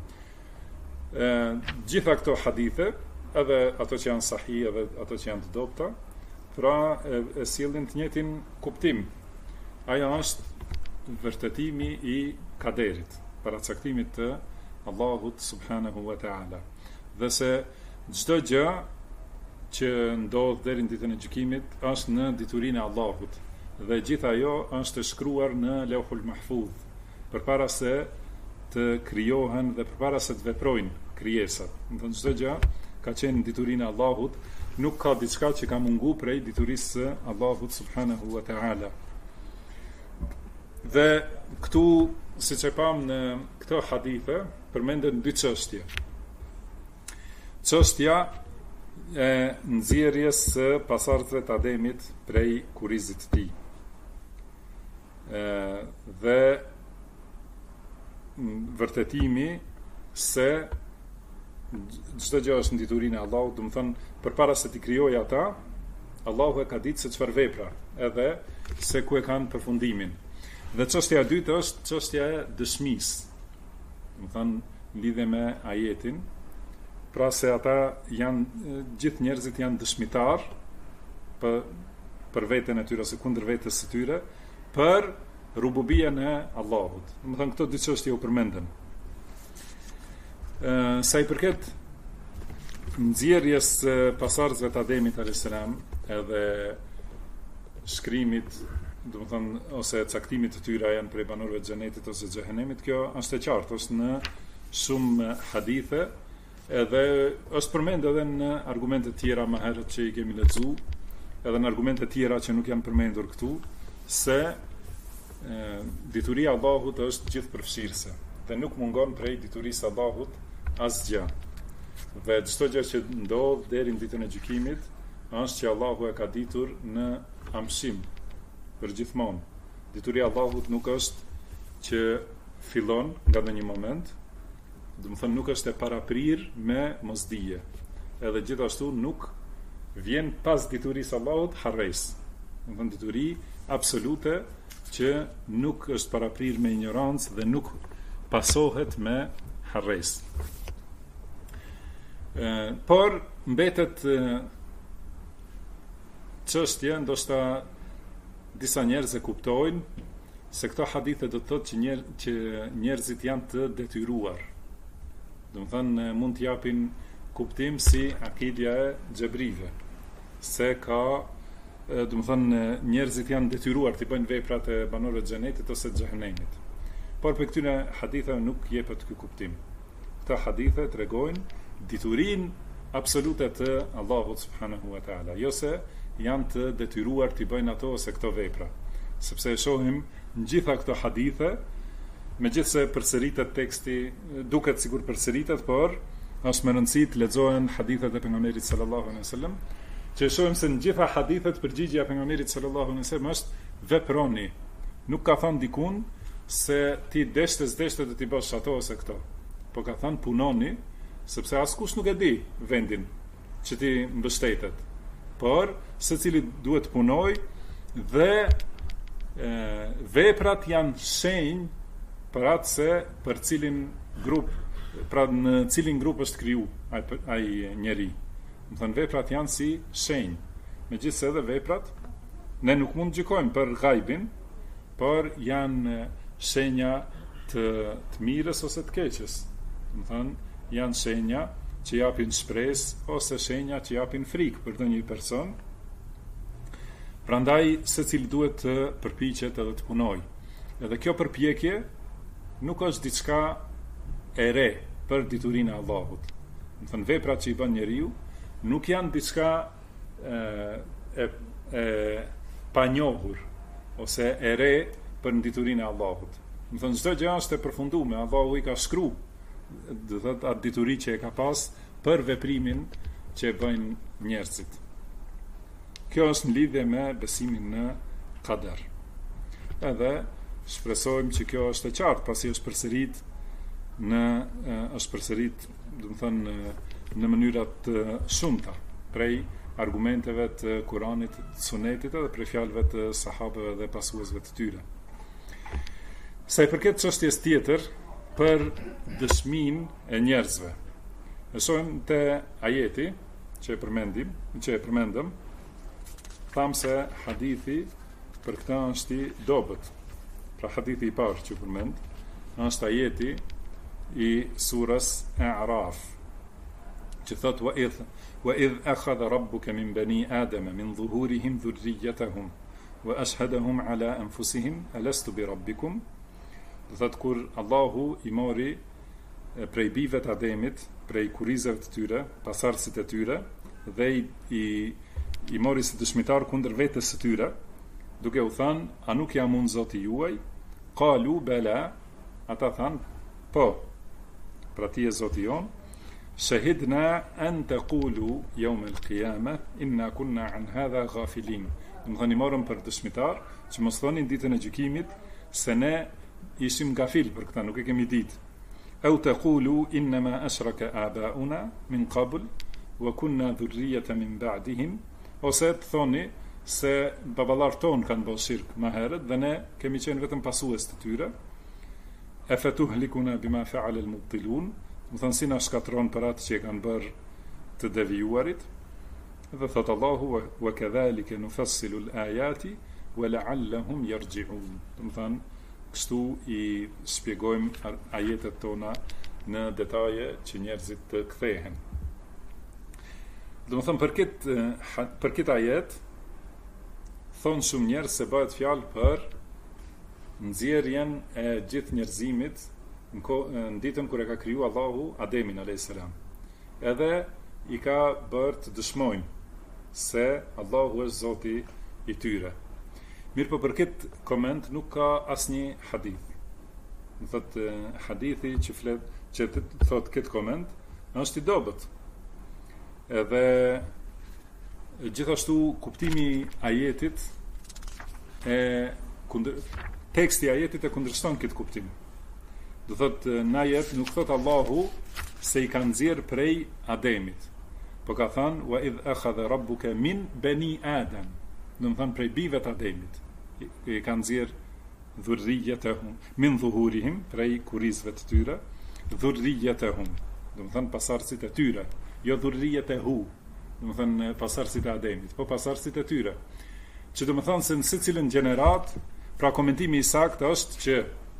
Gjitha këto hadithe, edhe ato që janë sahih, edhe ato që janë të dobta, pra e sjellin të njëjtin kuptim. Ajo është vërtetimi i kaderit, paracaktimit të Allahut subhanahu wa ta'ala. Dhe se çdo gjë që ndodh deri në ditën e gjykimit është në diturinë e Allahut. Dhe gjithë ajo është e shkruar në Lauhul Mahfuz, përpara se të krijohen dhe përpara se të veprojnë krijesat. Do të thonë çdo gjë ka qenë në diturinë e Allahut, nuk ka diçka që ka mungu prej diturisë së Allahut subhanahu wa ta'ala. Dhe këtu, siç e pam në këto hadithe, përmenden dy çështje. Çështja e nxjerrjes së pasardhësve të Ademit prej kurrizit të tij. Dhe vërtetimi se çdo gjë është në diturinë e Allahut, do të thonë përpara se t'i krijojë ata, Allahu e ka ditë se çfarë vepra, edhe se ku e kanë përfundimin. Dhe çështja e dytë është çështja e dëshmisë. Do të thonë lidhe me ajetin, pra se ata janë, gjithë njerëzit janë dëshmitar për veten e tyre ose kundër vetes së tyre, për rububian e Allahut. Do të thonë këto dy çështje u përmenden. Sa i përket nxjerrjes pasardhësve të Ademit alayhis salam, edhe shkrimit, do të thonë, ose caktimit të tyre janë prej banorëve të xhenetit ose xhehenemit, kjo është e qartë, është në shumë hadithe, edhe është përmendur edhe në argumente të tjera më herët që i kemi lexuar, edhe në argumente të tjera që nuk janë përmendur këtu, se dituria e Allahut është gjithëpërfshirëse dhe nuk mungon prej diturisë së Allahut asgjë. Dhe çdo gjë që ndodh deri në ditën e gjykimit është që Allahu e ka ditur në amshim përgjithmonë. Dituria e Allahut nuk është që fillon nga ndonjë moment, do të thonë nuk është e paraprir me mosdije. Edhe gjithashtu nuk vjen pas diturisë së Allahut harres. Do të thonë dituri absolute që nuk është paraprir me ignorancë dhe nuk pasohet me harres. Por mbetet çështja, ndoshta disa njerëz e kuptojnë se këto hadithe do të thotë që njerëzit janë të detyruar. Do të thonë mund të japin kuptim si akidja e xhebrive, se ka, do të thonë njerëzit janë detyruar të bëjnë veprat e banorëve të xhenetit ose të xhehenemit. Por për këtyre haditheve nuk jepet ky kuptim. Këto hadithe tregojnë diturinë absolute të Allahut subhanahu wa taala, jo se janë të detyruar të bëjnë ato ose këto vepra. Sepse e shohim në gjitha këto hadithe, megjithse përsëritet teksti, duket sikur përsëritet, por është më rëndësi të lexohen hadithet e pejgamberit sallallahu alaihi wasallam, që shohim se në gjitha hadithet përgjigjja e pejgamberit sallallahu alaihi wasallam është veproni. Nuk ka thënë dikun se ti deshtes do t'i bësh ato ose këto, po ka thënë punoni, sepse askush nuk e di vendin që ti mbështetet, por secili duhet punoj dhe veprat janë shenjë për atë se për cilin grup, pra në cilin grup është kriju ai njeri. Do thënë veprat janë si shenjë. Megjithëse edhe veprat ne nuk mund të gjykojmë për ghaibin, por janë shenja të mirës ose të keqes. Do thënë janë shenja që japin shpresë ose shenja që japin frikë për ndonjë person. Prandaj secili duhet të përpiqet edhe të punojë. Edhe kjo përpjekje nuk është diçka e re për diturinë e Allahut. Do thënë veprat që i bën njeriu nuk janë diçka e panjohur ose e re për diturinë e Allahut. Do thënë çdo gjë është e përfunduar, Allahu i ka shkruar, do thotë atë dituri që e ka pas për veprimin që e bëjnë njerëzit. Kjo është në lidhje me besimin në qadar. Edhe shpresojmë që kjo është e qartë, pasi është përsërit, do të thënë në mënyra të shumta prej argumenteve të Kuranit, të Sunetit edhe prej fjalëve të sahabëve dhe pasuesve të tyre. Sa i përket çështjes tjetër për dëshminë e njerëzve, e shohim te ajeti që e përmendëm, thamë se hadithi për këta është i dobët. Pra hadithi i parë që përmend është ajeti i surës A'raf, që thot wa idh akhadha rabbuka min bani adama min dhuhurihim dhurriyyatahum wa ashhadahum ala anfusihim alastu bi rabbikum. Do thot kur Allahu i mori prej bijve të Ademit, prej kurizave të tyre, pasardhësit e tyre, dhe i mori si dëshmitar kundër vetes së tyre, duke u thënë, a nuk jam unë Zoti juaj? Qalu bala, ata thanë, po, pra ti e Zoti jon. Shahidna an taqulu yawm al-qiyamah inna kunna an hadha ghafilin. Do të thonë morëm për dëshmitar që mos thonin ditën e gjykimit se ne ishim gafil për këtë, nuk e kemi ditë. Au taqulu inma ashraka abauna min qabl wa kunna dhurriyatan min ba'dihim, ose të thoni se baballar ton kanë bërë shirk më herët dhe ne kemi qenë vetëm pasues të tyre. E fetuhlikuna bima fa'ala al-mubtilun, do thonë si na shkatron për atë që e kanë bërë të devijuarit. Dhe thot Allahu wa kadhalika nufassilu al-ayati wa la'allahum yarji'un. Do thonë kështu i shpjegojmë ajetet tona në detaje që njerëzit të kthehen. Do të thonë për këtë ajet thonë shumë njerëz se bëhet fjalë për nxjerrjen e gjithë njerëzimit në ditën kur e ka kriju Allahu Ademin a.s. Edhe i ka bërë të dëshmojnë se Allahu është Zoti i tyre. Mirë po për këtë koment nuk ka asnjë hadith. Më thot hadithi që thot këtë koment është i dobët. Edhe gjithashtu kuptimi ajetit teksti i ajetit e kundërshton këtë kuptim. Do thot në ajet nuk thot Allahu se i ka nxjerr prej Ademit, po ka thënë wa idh akhadha rabbuka min bani Adam, do të thënë prej bijve të Ademit. I ka nxjerr dhurriyyatahum min dhuhurihim, prej kurizve të tyre, dhurriyyatahum, do të thënë pasardhësit e tyre, jo dhurriyyatahu, do të thënë pasardhësit e Ademit, po pasardhësit e tyre. Që do të thënë se në secilën gjenerat, pra komentimi i saktë është që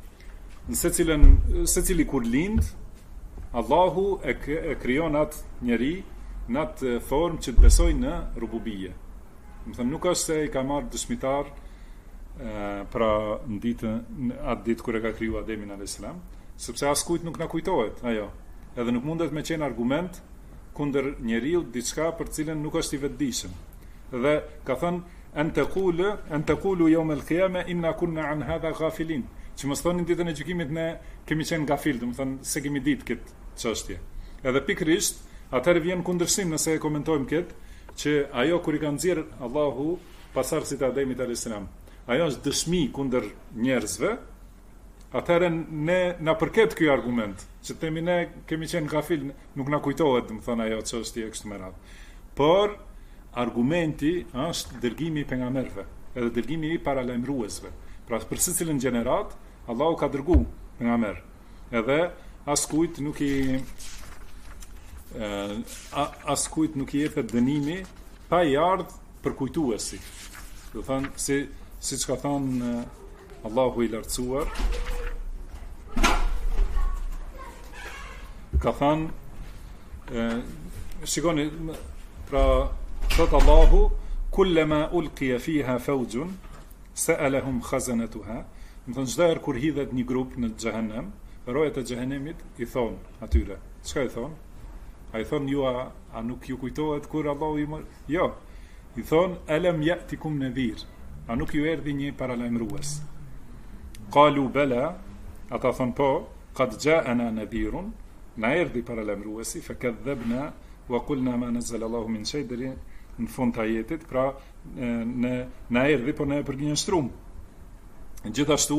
në secili kur lind, Allahu e krijon atë njeri në atë formë që të besoj në rububie. Do të thënë nuk është se i ka marrë dëshmitar pra atë ditë kur e ka kriju Ademin a.s. sepse askujt nuk na kujtohet ajo. Edhe nuk mundet me qenë argument kundër njeriu diçka për cilën nuk është i vetëdijshëm. Dhe ka thënë an taqulu yawm al-qiyamah inna kunna an hadha ghafilin. Që mos thonin ditën e gjykimit ne kemi qenë gafil, do të thënë se kemi ditë këtë çështje. Edhe pikërisht atëherë vjen kundërshtim nëse e komentojmë këtë, që ajo kur i ka nxjerr Allahu pasardhësit e Ademit a.s. ajo është dëshmi kundër njerëzve, atëherë ne na përket ky argument, që themi ne kemi qenë gafil, nuk na kujtohet, do të thonë ajo çështje kështu me radhë. Por argumenti është dërgimi i pejgamberëve, edhe dërgimi i paralajmëruesve. Pra për secilën gjenerat, Allahu ka dërgu pejgamber. Edhe askujt nuk i jepet dënimi pa i ardhur përkujtuesi. Do thënë siç ka thënë Allahu i lartësuar, ka thënë shikoni, pra thot Allahu kullama ulqiya fiha fawjun sa'alahum khazanatuha, do thënë çdo herë kur hidhet një grup në xhehenem, rojet e xhehenemit i thon atyre, çka i thon? Ai thon ju a nuk ju kujtohet kur Allahu jo, i thon alam ya'tikum nadhir, a nuk ju erdhi një paralajmërues? Qalu bala, ata thon po, qad ja'ana nadhirun, na erdhi paralajmëruesi, fakadhabna wa qulna ma nazzala Allahu min shay, deri në fund të ajetit, pra na erdhi, por ne e përgjinjëstrum. Gjithashtu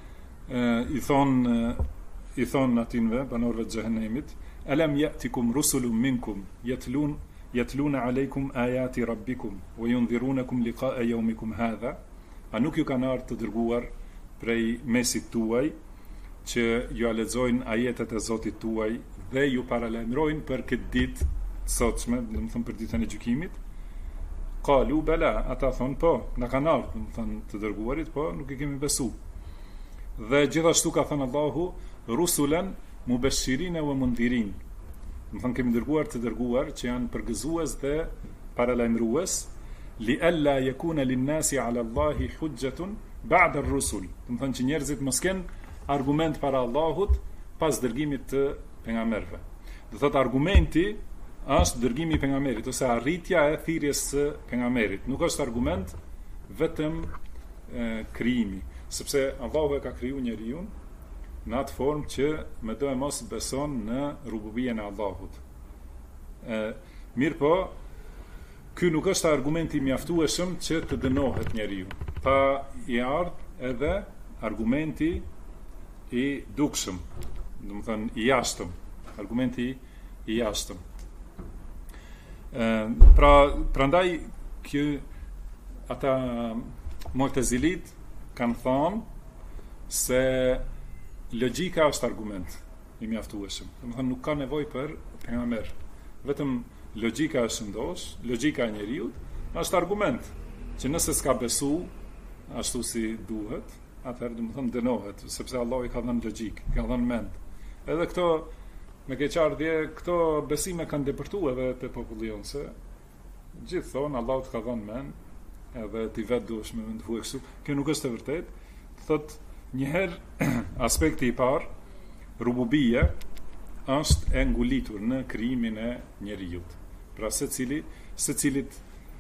i thon atinve banorëve të xhehenemit, alam ya'tikum rusulun minkum yatluna alaykum ayati rabbikum wa yundhirunakum liqa'a yawmikum hadha, a nuk ju kanë ardhur të dërguar prej mesit tuaj që ju a lexojnë ajetet e Zotit tuaj dhe ju paralajmërojnë për këtë ditë të sotshme, do të thonë për ditën e gjykimit? Qalu bala, ata thon po, na kanë ardhur, do të thonë të dërguarit, po nuk i kemi besu. Dhe gjithashtu ka thënë Allahu rusulan mubashirin wa mundhirin, do të thonë kemi dërguar të dërguar që janë përgëzues dhe paralajmërues, li alla yakuna lin-nasi 'ala Allahi hujjatun ba'da ar-rusul, do të thonë që njerëzit mos kenë argument para Allahut pas dërgimit të pejgamberëve. Do thotë argumenti është dërgimi i pejgamberit ose arritja e thirrjes së pejgamberit. Nuk është argument vetëm krijimi, sepse Allahu e ka kriju njeriu në atë formë që me do e mos beson në rububien e Allahut. Mirë po, ky nuk është argumenti mjaftueshëm që të dënohet njeriu. Pa i ardh edhe argumenti i dukshëm, do të thënë i jashtëm, argumenti i jashtëm. Prandaj ata Mu'tazilit kanë thonë se logjika është argument i mjaftueshëm. Domethënë nuk ka nevojë për pejgamber. Vetëm logjika është ndosh, logjika e njeriu është argument që nëse s'ka besu ashtu si duhet, atëherë domethënë dënohet, sepse Allah i ka dhënë logjik, i ka dhënë mend. Edhe këto me keqardhje, këto besime kanë depërtuar edhe te populli jonë, se gjithë thonë Allah të ka dhënë mend, edhe ti vetë duhesh me menduar kështu. Kjo nuk është e vërtetë. Thotë njëherë aspekti i parë, rububia është e ngulitur në krijimin e njerëzit. Pra secilit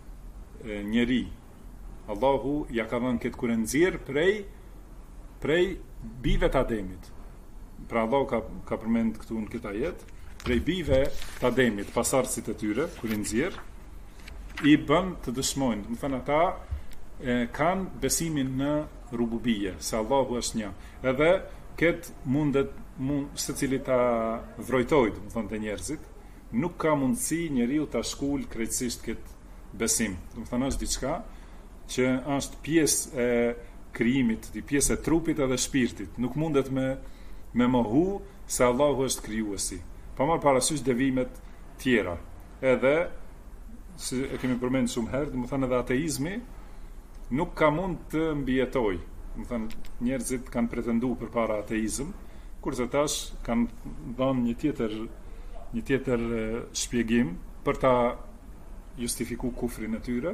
njeri Allahu ja ka dhënë këtë kurrë prej bijve të Ademit. Pra Allahu ka përmend këtu në këtë ajet, prej bijve të Ademit, pasardhësit e tyre, kur i nxjerr, i bën të dëshmojnë. Do të thënë ata kanë besimin në rububie, se Allahu është një. Edhe këtë secili ta vrojtojë, do të thonë te njerëzit, nuk ka mundësi njeriu ta shkul krejtësisht këtë besim. Do të thonë është diçka që është pjesë e krijimit, pjesë e trupit edhe shpirtit. Nuk mundet me mohu se Allahu është krijuesi. Pa marrë parasysh devimet tjera. Edhe si e kemi përmendur shumë herë, do të thonë edhe ateizmi nuk ka mund të mbijetojë. Do të thonë njerëzit kanë pretenduar përpara ateizëm, kurse tash kanë dhënë një tjetër shpjegim për ta justifikuar kufrin e tyre.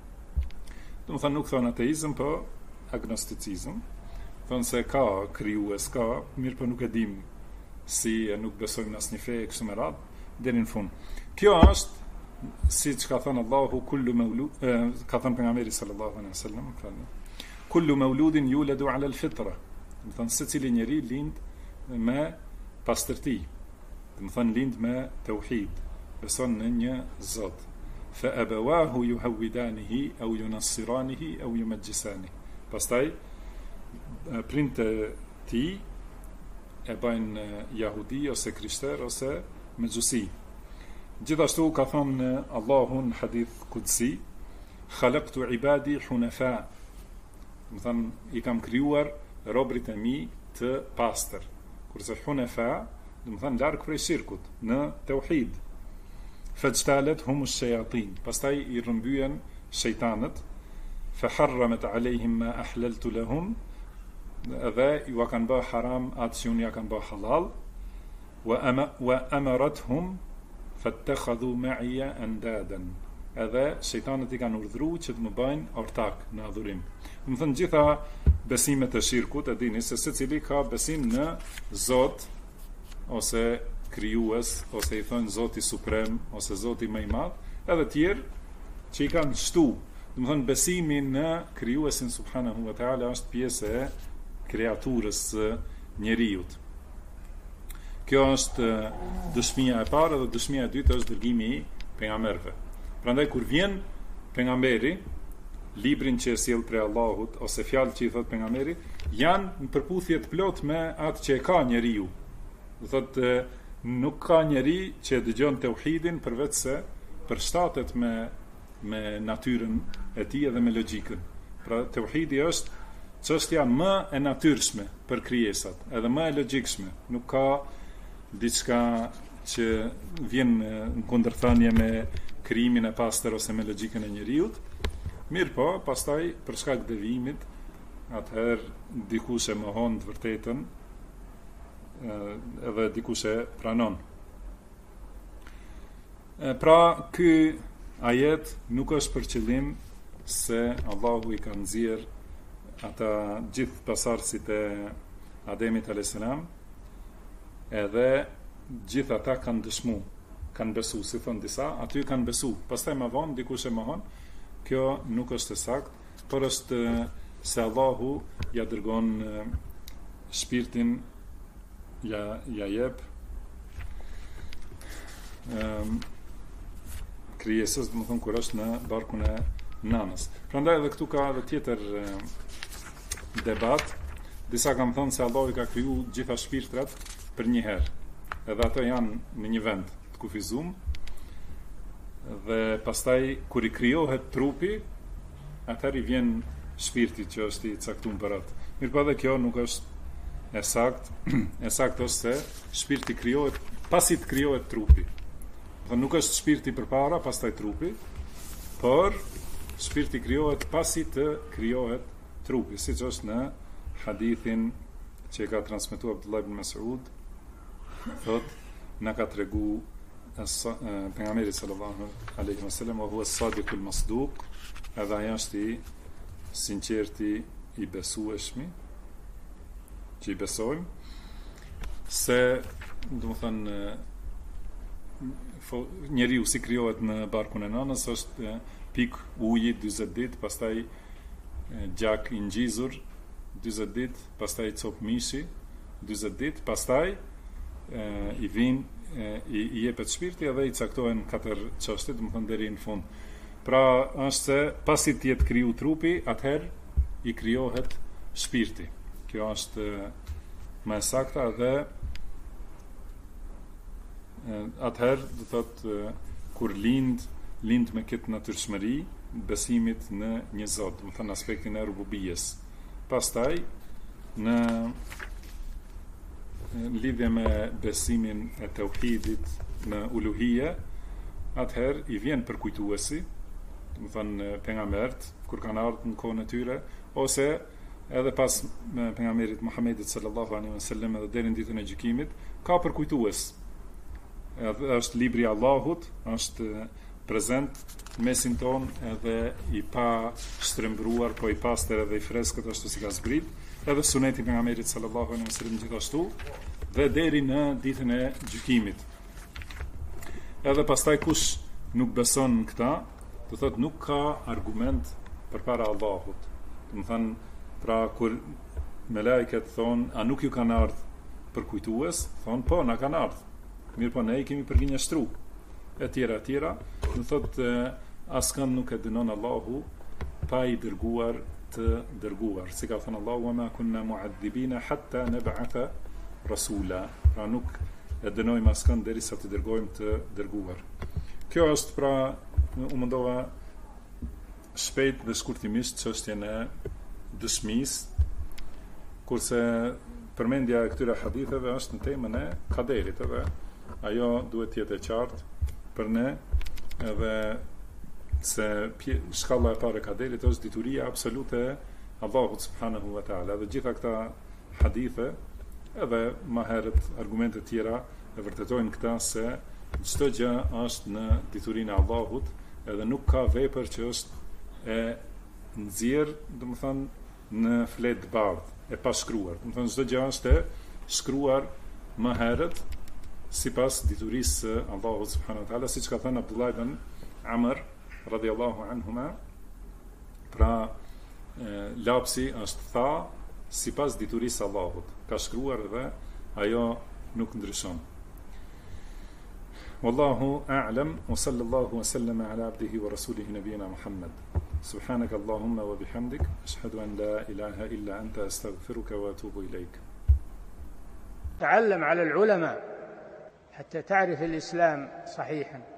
Do të thonë nuk thonë ateizëm, po agnosticizëm. Thonë se ka krijues, ka, mirë po nuk e dim si, nuk besojmë në asnjë fe kështu me radhë deri në fund. Kjo është siç ka thënë Allahu, ka thënë pejgamberi sallallahu alaihi wasallam, kullu mauludin yuladu ala al-fitra. Do të thonë secili njeri lind me pastërti. Do të thonë lind me tauhid, beson në një Zot. Fa abawahu yuhawidanihi aw yunassiranihi aw yumajjisanihi. Pastaj prindët e tij e bajnë jahudi ose krishter ose mexhusi. Gjithashtu ka thonë Allahu në hadith qudsi, khalaqtu ibadi hunafa. Do të thonë I kam krijuar robërit e mi të pastër. Kurse hunafa, do të thonë larg prej shirkut, në tauhid. Fajtalet humus shayatin. Pastaj I rrëmbyen shejtanët, fa harramat alehim ma ahlaltu lahum. Edhe ju kanë bë haram atë që unë ja kanë bë halal, wa amarathum fattakhadhu ma'iya andadan. Edhe shejtanët I kanë urdhëruar që të më bëjnë ortak në adhurim. Do të thënë gjitha besimet e shirkut, e dini se secili ka besim në Zot ose krijues, ose I thonë Zoti suprem ose Zoti më I madh, edhe tjerë që I kanë shtu. Do të thënë besimi në krijuesin subhanahu wa taala është pjesë e kreaturës së njeriut. Kjo është dëshmia e parë, dhe dëshmia e dytë është dërgimi I pejgamberëve. Prandaj kur vjen pejgamberi, librin që e sjell prej Allahut ose fjalët që I thot pejgamberi, janë në përputhje të plot me atë që e ka njeriu. Do thotë nuk ka njeri që e dëgjon tauhidin përveç se përshtatet me natyrën e tij edhe me logjikën. Pra tauhidi është çështja më e natyrshme për krijesat, edhe më e logjikshme. Nuk ka diçka që vjen në kundërthënie me krijimin e pastër ose me logjikën e njeriut. Mirë po, pastaj për shkak të devijimit, atëherë dikush e mohon të vërtetën, edhe dikush e pranon. Pra ky ajet nuk është për qëllim se Allahu I ka nxjerr ata gjithë pasardhësit e Ademit a.s. edhe gjithë ata kanë dëshmu, kanë besu, si thonë disa, aty kanë besu, pastaj më vonë dikush e mohon. Kjo nuk është e saktë, por është se Allahu ja dërgon shpirtin, ja jep krijesës, do të thonë kur është në barkun e nanës. Prandaj edhe këtu ka edhe tjetër debat. Disa kanë thënë se Allahu I ka kriju gjitha shpirtrat për një herë, edhe ato janë në një vend të kufizuar, Dhe pastaj kur i krijohet trupi, atëherë i vjen shpirti që është i caktuar për atë. Mirë, edhe kjo nuk është e saktë. E saktë është se shpirti krijohet pasi të krijohet trupi. Dhe nuk është shpirti përpara, pastaj trupi, por shpirti krijohet pasi të krijohet trupi, siç është në hadithin që e ka transmetuar Abdullah ibn Mas'ud, thotë na ka tregu pejgamberi sallallahu alaihi wasallam, wa huwa as-sadiqul masduq, edhe ai është i sinqerti, i besueshmi, që i besojmë, se do të thënë njeriu si krijohet në barkun e nënës është pik uji 40 ditë, pastaj gjak i ngjizur 40 ditë, pastaj cop mishi 40 ditë, pastaj i vin i jepet shpirti edhe i caktohen 4 çështje, do të thënë deri në fund. Pra është se pasi të jetë kriju trupi, atëherë i krijohet shpirti. Kjo është më e sakta dhe atëherë do thotë kur lind me këtë natyrshmëri besimit në një Zot, do të thënë aspektin e rububijes. Pastaj në lidhje me besimin e tauhidit në uluhije, atëherë i vjen përkujtuesi, do të thënë pejgambert kur kanë ardhur në kohën e tyre, ose edhe pas pejgamberit Muhamedit sallallahu alaihi wasallam edhe deri në ditën e gjykimit, ka përkujtues. Edhe është libri i Allahut, është prezent mesin ton edhe i pa shtrembruar, po i pastër edhe i freskët ashtu si ka zbrit, edhe suneti i pejgamberit sallallahu alaihi wasallam gjithashtu, dhe deri në ditën e gjykimit. Edhe pastaj kush nuk beson në këta, do thotë nuk ka argument përpara Allahut. Do të thënë, pra kur melekët thonë, a nuk ju kanë ardhur përkujtues, thonë po, na kanë ardhur. Mirë, po ne i kemi përgjinjështru, e tjera, do thotë askënd nuk e dënon Allahu pa i dërguar të dërguar. Si ka thënë Allahu, wa ma kunna mu'adhibina hatta nab'atha rasula. Pra nuk e dënojmë askënd derisa të dërgojmë të dërguar. Kjo është pra u mundova shpejt dhe shkurtimisht çështjen e dëshmisë, kurse përmendja e këtyre haditheve është në temën e kaderit, edhe ajo duhet të jetë e qartë për ne, edhe se shkalla e parë e kaderit është dituria absolute e Allahut subhanahu wa taala. Dhe gjitha këta hadithe edhe më herët argumente tjera e vërtetojnë këta se çdo gjë është në diturinë e Allahut, edhe nuk ka vepër që është e nxjerr, domethënë në fletë bardh, e pashkruar. Domethënë çdo gjë është e shkruar më herët sipas diturisë së Allahut subhanahu wa taala, siç ka thënë Abdullah ibn Amr radhiyallahu anhuma, pra lapsi është tha sipas diturisë së Allahut, ka shkruar dhe ajo nuk ndryshon. Wallahu a'lam, wa sallallahu wa sallama ala abdihi wa rasulihi nabiyina Muhammad. Subhanaka Allahumma wa bihamdik, ashhadu an la ilaha illa anta, astaghfiruka wa atubu ilayk. تعلم على العلماء حتى تعرف الإسلام صحيحا.